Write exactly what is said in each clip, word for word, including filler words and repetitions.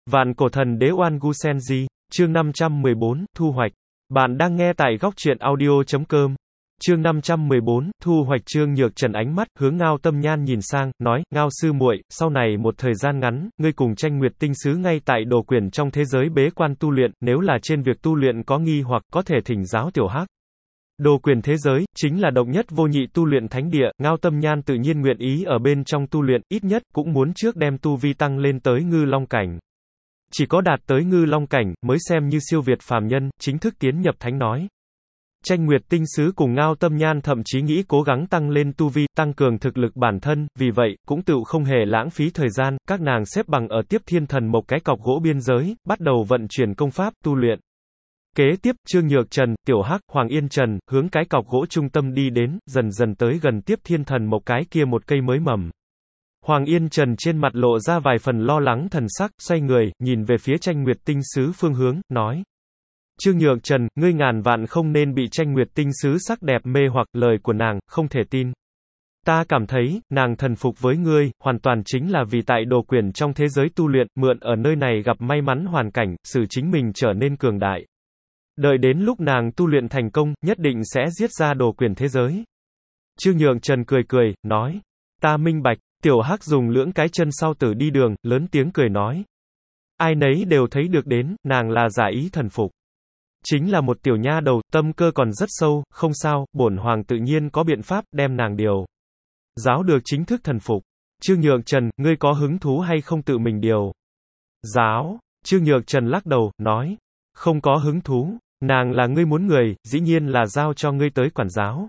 Vạn cổ thần đế Oan Gu Senji, chương năm trăm mười bốn, thu hoạch. Bạn đang nghe tại góc truyện audio chấm com. Chương năm trăm mười bốn, thu hoạch. Trương Nhược Trần ánh mắt hướng Ngao Tâm Nhan nhìn sang, nói, Ngao sư muội, sau này một thời gian ngắn, ngươi cùng Tranh Nguyệt tinh sứ ngay tại đồ quyển trong thế giới bế quan tu luyện, nếu là trên việc tu luyện có nghi hoặc có thể thỉnh giáo tiểu hắc. Đồ quyền thế giới, chính là độc nhất vô nhị tu luyện thánh địa, Ngao Tâm Nhan tự nhiên nguyện ý ở bên trong tu luyện, ít nhất, cũng muốn trước đem tu vi tăng lên tới ngư long cảnh. Chỉ có đạt tới ngư long cảnh, mới xem như siêu việt phàm nhân, chính thức tiến nhập thánh nói. Tranh Nguyệt tinh sứ cùng Ngao Tâm Nhan thậm chí nghĩ cố gắng tăng lên tu vi, tăng cường thực lực bản thân, vì vậy, cũng tự không hề lãng phí thời gian, các nàng xếp bằng ở Tiếp Thiên Thần một cái cọc gỗ biên giới, bắt đầu vận chuyển công pháp, tu luyện. Kế tiếp, Trương Nhược Trần, Tiểu Hắc, Hoàng Yên Trần, hướng cái cọc gỗ trung tâm đi đến, dần dần tới gần Tiếp Thiên Thần một cái kia một cây mới mầm. Hoàng Yên Trần trên mặt lộ ra vài phần lo lắng thần sắc, xoay người, nhìn về phía Tranh Nguyệt tinh sứ phương hướng, nói. Trương Nhược Trần, ngươi ngàn vạn không nên bị Tranh Nguyệt tinh sứ sắc đẹp mê hoặc, lời của nàng, không thể tin. Ta cảm thấy, nàng thần phục với ngươi, hoàn toàn chính là vì tại đồ quyển trong thế giới tu luyện, mượn ở nơi này gặp may mắn hoàn cảnh,使chính mình trở nên cường đại. Đợi đến lúc nàng tu luyện thành công, nhất định sẽ giết ra đồ quyển thế giới. Trương Nhược Trần cười cười, nói. Ta minh bạch. Tiểu Hắc dùng lưỡng cái chân sau tử đi đường, lớn tiếng cười nói. Ai nấy đều thấy được đến, nàng là giả ý thần phục. Chính là một tiểu nha đầu, tâm cơ còn rất sâu, không sao, bổn hoàng tự nhiên có biện pháp, đem nàng điều. Giáo được chính thức thần phục. Trương Nhược Trần, ngươi có hứng thú hay không tự mình điều? Giáo. Trương Nhược Trần lắc đầu, nói. Không có hứng thú, nàng là ngươi muốn người, dĩ nhiên là giao cho ngươi tới quản giáo.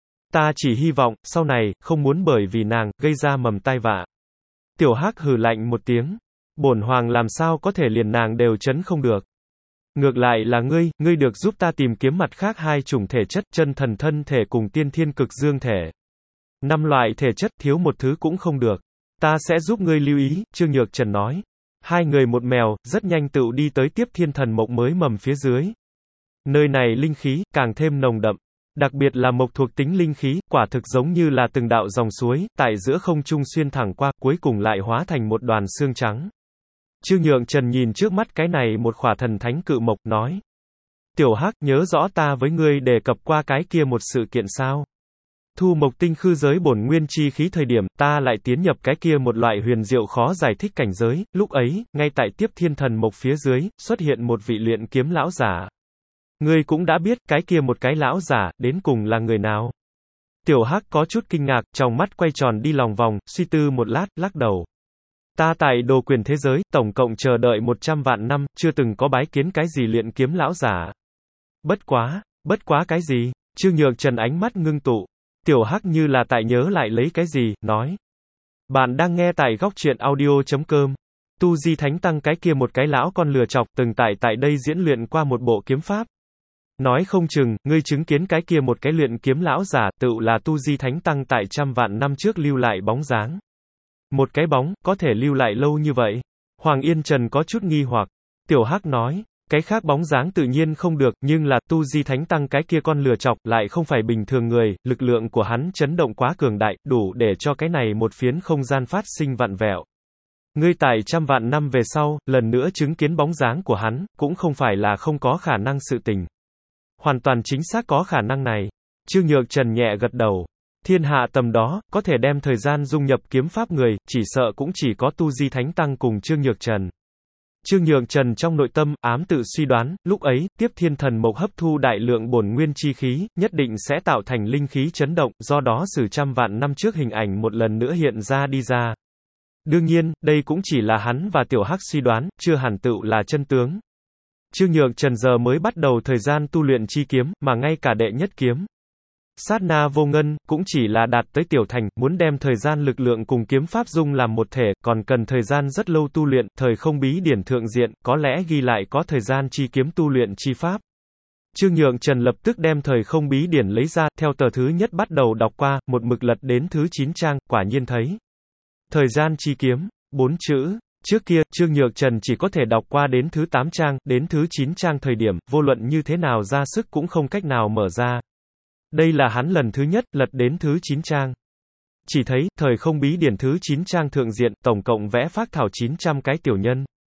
Ta chỉ hy vọng, sau này, không muốn bởi vì nàng, gây ra mầm tai vạ. Tiểu Hắc hừ lạnh một tiếng. Bổn hoàng làm sao có thể liền nàng đều chấn không được. Ngược lại là ngươi, ngươi được giúp ta tìm kiếm mặt khác hai chủng thể chất, chân thần thân thể cùng tiên thiên cực dương thể. Năm loại thể chất, thiếu một thứ cũng không được. Ta sẽ giúp ngươi lưu ý, Trương Nhược Trần nói. Hai người một mèo, rất nhanh tựu đi tới Tiếp Thiên Thần mộc mới mầm phía dưới. Nơi này linh khí, càng thêm nồng đậm. Đặc biệt là mộc thuộc tính linh khí, quả thực giống như là từng đạo dòng suối, tại giữa không trung xuyên thẳng qua, cuối cùng lại hóa thành một đoàn xương trắng. Trương Nhược Trần nhìn trước mắt cái này một khỏa thần thánh cự mộc, nói. Tiểu Hắc, nhớ rõ ta với ngươi đề cập qua cái kia một sự kiện sao? Thu mộc tinh khư giới bổn nguyên chi khí thời điểm, ta lại tiến nhập cái kia một loại huyền diệu khó giải thích cảnh giới, lúc ấy, ngay tại Tiếp Thiên Thần mộc phía dưới, xuất hiện một vị luyện kiếm lão giả. Ngươi cũng đã biết, cái kia một cái lão giả, đến cùng là người nào? Tiểu Hắc có chút kinh ngạc, trong mắt quay tròn đi lòng vòng, suy tư một lát, lắc đầu. Ta tại đồ quyền thế giới, tổng cộng chờ đợi một trăm vạn năm, chưa từng có bái kiến cái gì luyện kiếm lão giả. Bất quá, bất quá cái gì? Trương Nhược Trần ánh mắt ngưng tụ. Tiểu Hắc như là tại nhớ lại lấy cái gì, nói. Bạn đang nghe tại góc truyện audio chấm com. Tu Di Thánh Tăng cái kia một cái lão con lừa chọc, từng tại tại đây diễn luyện qua một bộ kiếm pháp. Nói không chừng, ngươi chứng kiến cái kia một cái luyện kiếm lão giả, tự là Tu Di Thánh Tăng tại trăm vạn năm trước lưu lại bóng dáng. Một cái bóng, có thể lưu lại lâu như vậy? Hoàng Yên Trần có chút nghi hoặc. Tiểu Hắc nói, cái khác bóng dáng tự nhiên không được, nhưng là Tu Di Thánh Tăng cái kia con lừa chọc, lại không phải bình thường người, lực lượng của hắn chấn động quá cường đại, đủ để cho cái này một phiến không gian phát sinh vặn vẹo. Ngươi tại trăm vạn năm về sau, lần nữa chứng kiến bóng dáng của hắn, cũng không phải là không có khả năng sự tình. Hoàn toàn chính xác có khả năng này. Trương Nhược Trần nhẹ gật đầu. Thiên hạ tầm đó, có thể đem thời gian dung nhập kiếm pháp người, chỉ sợ cũng chỉ có Tu Di Thánh Tăng cùng Trương Nhược Trần. Trương Nhược Trần trong nội tâm, ám tự suy đoán, lúc ấy, Tiếp Thiên Thần mộc hấp thu đại lượng bổn nguyên chi khí, nhất định sẽ tạo thành linh khí chấn động, do đó sử trăm vạn năm trước hình ảnh một lần nữa hiện ra đi ra. Đương nhiên, đây cũng chỉ là hắn và Tiểu Hắc suy đoán, chưa hẳn tựu là chân tướng. Trương Nhược Trần giờ mới bắt đầu thời gian tu luyện chi kiếm, mà ngay cả đệ nhất kiếm. Sát na vô ngân, cũng chỉ là đạt tới tiểu thành, muốn đem thời gian lực lượng cùng kiếm pháp dung làm một thể, còn cần thời gian rất lâu tu luyện, thời không bí điển thượng diện, có lẽ ghi lại có thời gian chi kiếm tu luyện chi pháp. Trương Nhược Trần lập tức đem thời không bí điển lấy ra, theo tờ thứ nhất bắt đầu đọc qua, một mực lật đến thứ chín trang, quả nhiên thấy. Thời gian chi kiếm, bốn chữ. Trước kia, Trương Nhược Trần chỉ có thể đọc qua đến thứ tám trang, đến thứ chín trang thời điểm, vô luận như thế nào ra sức cũng không cách nào mở ra. Đây là hắn lần thứ nhất, lật đến thứ chín trang. Chỉ thấy, thời không bí điển thứ chín trang thượng diện, tổng cộng vẽ phác thảo chín trăm cái tiểu nhân.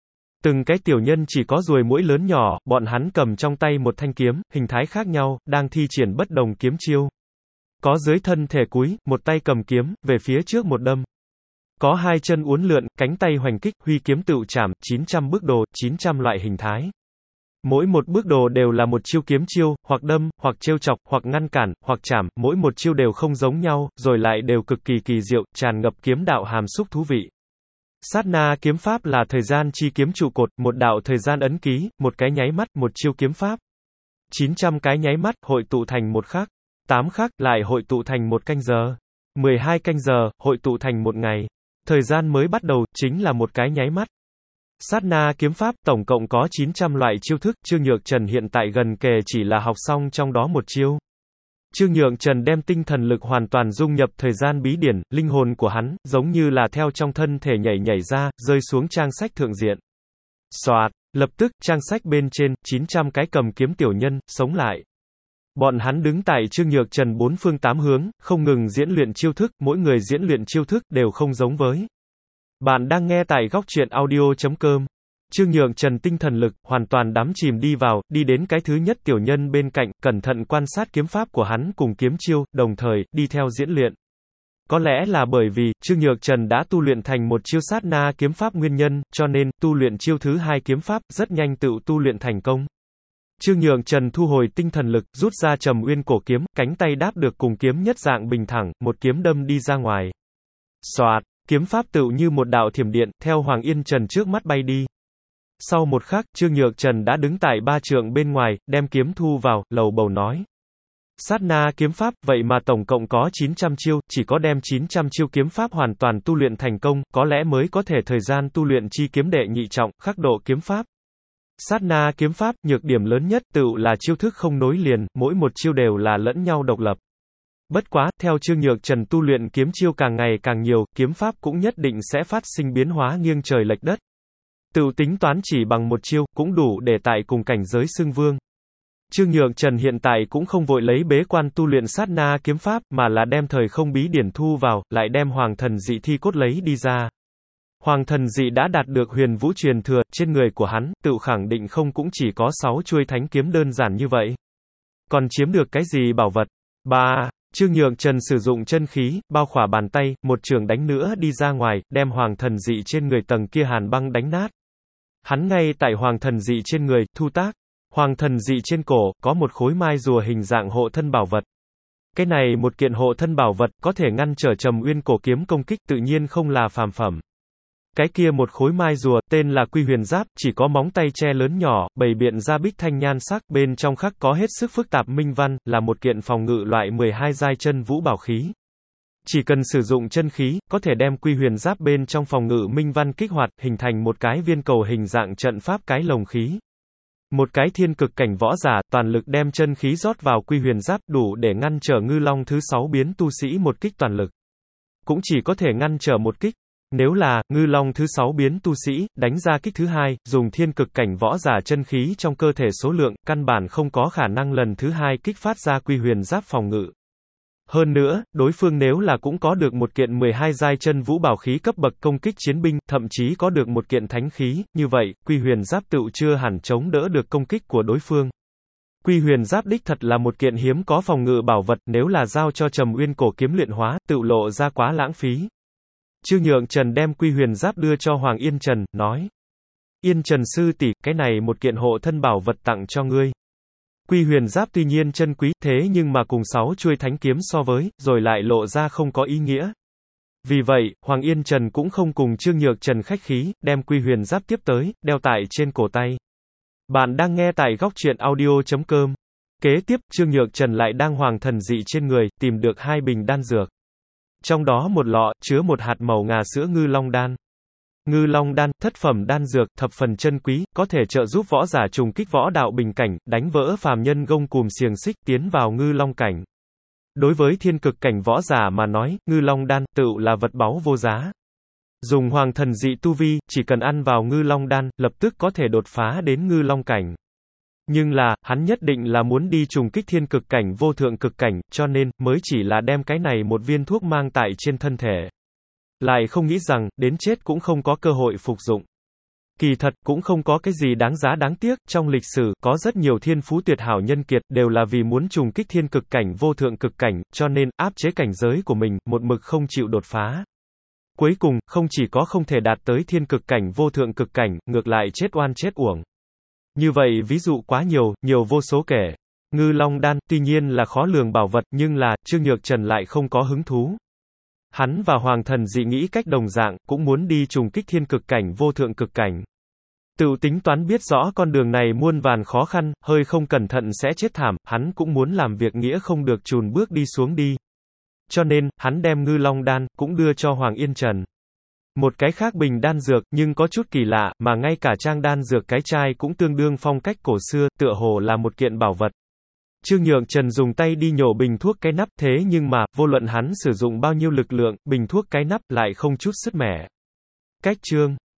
Từng cái tiểu nhân chỉ có ruồi muỗi lớn nhỏ, bọn hắn cầm trong tay một thanh kiếm, hình thái khác nhau, đang thi triển bất đồng kiếm chiêu. Có dưới thân thể cúi, một tay cầm kiếm, về phía trước một đâm. Có hai chân uốn lượn, cánh tay hoành kích, huy kiếm tựu chảm, chín trăm bước đồ, chín trăm loại hình thái. Mỗi một bước đồ đều là một chiêu kiếm chiêu, hoặc đâm, hoặc trêu chọc, hoặc ngăn cản, hoặc chảm, mỗi một chiêu đều không giống nhau, rồi lại đều cực kỳ kỳ diệu, tràn ngập kiếm đạo hàm xúc thú vị. Sát na kiếm pháp là thời gian chi kiếm trụ cột, một đạo thời gian ấn ký, một cái nháy mắt, một chiêu kiếm pháp. chín trăm cái nháy mắt, hội tụ thành một khắc. tám khắc, lại hội tụ thành một canh giờ. mười hai canh giờ, hội tụ thành một ngày. Thời gian mới bắt đầu, chính là một cái nháy mắt. Sát na kiếm pháp, tổng cộng có chín trăm loại chiêu thức, Trương Nhược Trần hiện tại gần kề chỉ là học xong trong đó một chiêu. Trương Nhược Trần đem tinh thần lực hoàn toàn dung nhập thời gian bí điển, linh hồn của hắn, giống như là theo trong thân thể nhảy nhảy ra, rơi xuống trang sách thượng diện. Xoạt, lập tức, trang sách bên trên, chín trăm cái cầm kiếm tiểu nhân, sống lại. Bọn hắn đứng tại Trương Nhược Trần bốn phương tám hướng, không ngừng diễn luyện chiêu thức, mỗi người diễn luyện chiêu thức, đều không giống với. Bạn đang nghe tại góc truyện audio chấm com. Trương Nhược Trần tinh thần lực, hoàn toàn đắm chìm đi vào, đi đến cái thứ nhất tiểu nhân bên cạnh, cẩn thận quan sát kiếm pháp của hắn cùng kiếm chiêu, đồng thời, đi theo diễn luyện. Có lẽ là bởi vì, Trương Nhược Trần đã tu luyện thành một chiêu sát na kiếm pháp nguyên nhân, cho nên, tu luyện chiêu thứ hai kiếm pháp, rất nhanh tự tu luyện thành công. Trương Nhược Trần thu hồi tinh thần lực, rút ra Trầm Uyên cổ kiếm, cánh tay đáp được cùng kiếm nhất dạng bình thẳng, một kiếm đâm đi ra ngoài. Xoạt, kiếm pháp tựu như một đạo thiểm điện, theo Hoàng Yên Trần trước mắt bay đi. Sau một khắc, Trương Nhược Trần đã đứng tại ba trượng bên ngoài, đem kiếm thu vào, lầu bầu nói. Sát na kiếm pháp, vậy mà tổng cộng có chín trăm chiêu, chỉ có đem chín trăm chiêu kiếm pháp hoàn toàn tu luyện thành công, có lẽ mới có thể thời gian tu luyện chi kiếm đệ nhị trọng, khắc độ kiếm pháp. Sát na kiếm pháp, nhược điểm lớn nhất tựu là chiêu thức không nối liền, mỗi một chiêu đều là lẫn nhau độc lập. Bất quá, theo Trương Nhược Trần tu luyện kiếm chiêu càng ngày càng nhiều, kiếm pháp cũng nhất định sẽ phát sinh biến hóa nghiêng trời lệch đất. Tựu tính toán chỉ bằng một chiêu, cũng đủ để tại cùng cảnh giới xưng vương. Trương Nhược Trần hiện tại cũng không vội lấy bế quan tu luyện sát na kiếm pháp, mà là đem thời không bí điển thu vào, lại đem hoàng thần dị thi cốt lấy đi ra. Hoàng thần dị đã đạt được huyền vũ truyền thừa, trên người của hắn, tự khẳng định không cũng chỉ có sáu chuôi thánh kiếm đơn giản như vậy. Còn chiếm được cái gì bảo vật? ba. Trương Nhược Trần sử dụng chân khí, bao khỏa bàn tay, một trường đánh nữa đi ra ngoài, đem hoàng thần dị trên người tầng kia hàn băng đánh nát. Hắn ngay tại hoàng thần dị trên người, thu tác. Hoàng thần dị trên cổ, có một khối mai rùa hình dạng hộ thân bảo vật. Cái này một kiện hộ thân bảo vật, có thể ngăn trở Trầm Uyên cổ kiếm công kích, tự nhiên không là phàm phẩm. Cái kia một khối mai rùa, tên là Quy Huyền Giáp, chỉ có móng tay tre lớn nhỏ, bày biện ra bích thanh nhan sắc, bên trong khắc có hết sức phức tạp minh văn, là một kiện phòng ngự loại mười hai giai chân vũ bảo khí. Chỉ cần sử dụng chân khí, có thể đem Quy Huyền Giáp bên trong phòng ngự minh văn kích hoạt, hình thành một cái viên cầu hình dạng trận pháp cái lồng khí. Một cái thiên cực cảnh võ giả, toàn lực đem chân khí rót vào Quy Huyền Giáp, đủ để ngăn trở Ngư Long thứ sáu biến tu sĩ một kích toàn lực. Cũng chỉ có thể ngăn trở một kích. Nếu là, Ngư Long thứ sáu biến tu sĩ, đánh ra kích thứ hai, dùng thiên cực cảnh võ giả chân khí trong cơ thể số lượng, căn bản không có khả năng lần thứ hai kích phát ra Quy Huyền Giáp phòng ngự. Hơn nữa, đối phương nếu là cũng có được một kiện mười hai giai chân vũ bảo khí cấp bậc công kích chiến binh, thậm chí có được một kiện thánh khí, như vậy, Quy Huyền Giáp tựu chưa hẳn chống đỡ được công kích của đối phương. Quy Huyền Giáp đích thật là một kiện hiếm có phòng ngự bảo vật, nếu là giao cho Trầm Uyên cổ kiếm luyện hóa, tựu lộ ra quá lãng phí. Trương Nhược Trần đem Quy Huyền Giáp đưa cho Hoàng Yên Trần, nói. Yên Trần sư tỷ, cái này một kiện hộ thân bảo vật tặng cho ngươi. Quy Huyền Giáp tuy nhiên chân quý, thế nhưng mà cùng sáu chuôi thánh kiếm so với, rồi lại lộ ra không có ý nghĩa. Vì vậy, Hoàng Yên Trần cũng không cùng Trương Nhược Trần khách khí, đem Quy Huyền Giáp tiếp tới, đeo tại trên cổ tay. Bạn đang nghe tại góc truyện audio chấm com. Kế tiếp, Trương Nhược Trần lại đang hoàng thần dị trên người, tìm được hai bình đan dược. Trong đó một lọ, chứa một hạt màu ngà sữa ngư long đan. Ngư long đan, thất phẩm đan dược, thập phần chân quý, có thể trợ giúp võ giả trùng kích võ đạo bình cảnh, đánh vỡ phàm nhân gông cùm xiềng xích, tiến vào ngư long cảnh. Đối với thiên cực cảnh võ giả mà nói, ngư long đan, tựu là vật báu vô giá. Dùng hoàng thần dị tu vi, chỉ cần ăn vào ngư long đan, lập tức có thể đột phá đến ngư long cảnh. Nhưng là, hắn nhất định là muốn đi trùng kích thiên cực cảnh vô thượng cực cảnh, cho nên, mới chỉ là đem cái này một viên thuốc mang tại trên thân thể. Lại không nghĩ rằng, đến chết cũng không có cơ hội phục dụng. Kỳ thật, cũng không có cái gì đáng giá đáng tiếc, trong lịch sử, có rất nhiều thiên phú tuyệt hảo nhân kiệt, đều là vì muốn trùng kích thiên cực cảnh vô thượng cực cảnh, cho nên, áp chế cảnh giới của mình, một mực không chịu đột phá. Cuối cùng, không chỉ có không thể đạt tới thiên cực cảnh vô thượng cực cảnh, ngược lại chết oan chết uổng. Như vậy ví dụ quá nhiều, nhiều vô số kể. Ngư Long Đan, tuy nhiên là khó lường bảo vật, nhưng là, Trương Nhược Trần lại không có hứng thú. Hắn và Hoàng Thần Dị nghĩ cách đồng dạng, cũng muốn đi trùng kích thiên cực cảnh vô thượng cực cảnh. Tự tính toán biết rõ con đường này muôn vàn khó khăn, hơi không cẩn thận sẽ chết thảm, hắn cũng muốn làm việc nghĩa không được chùn bước đi xuống đi. Cho nên, hắn đem Ngư Long Đan, cũng đưa cho Hoàng Yên Trần. Một cái khác bình đan dược, nhưng có chút kỳ lạ, mà ngay cả trang đan dược cái chai cũng tương đương phong cách cổ xưa, tựa hồ là một kiện bảo vật. Trương Nhược Trần dùng tay đi nhổ bình thuốc cái nắp, thế nhưng mà, vô luận hắn sử dụng bao nhiêu lực lượng, bình thuốc cái nắp lại không chút sứt mẻ. Cách chương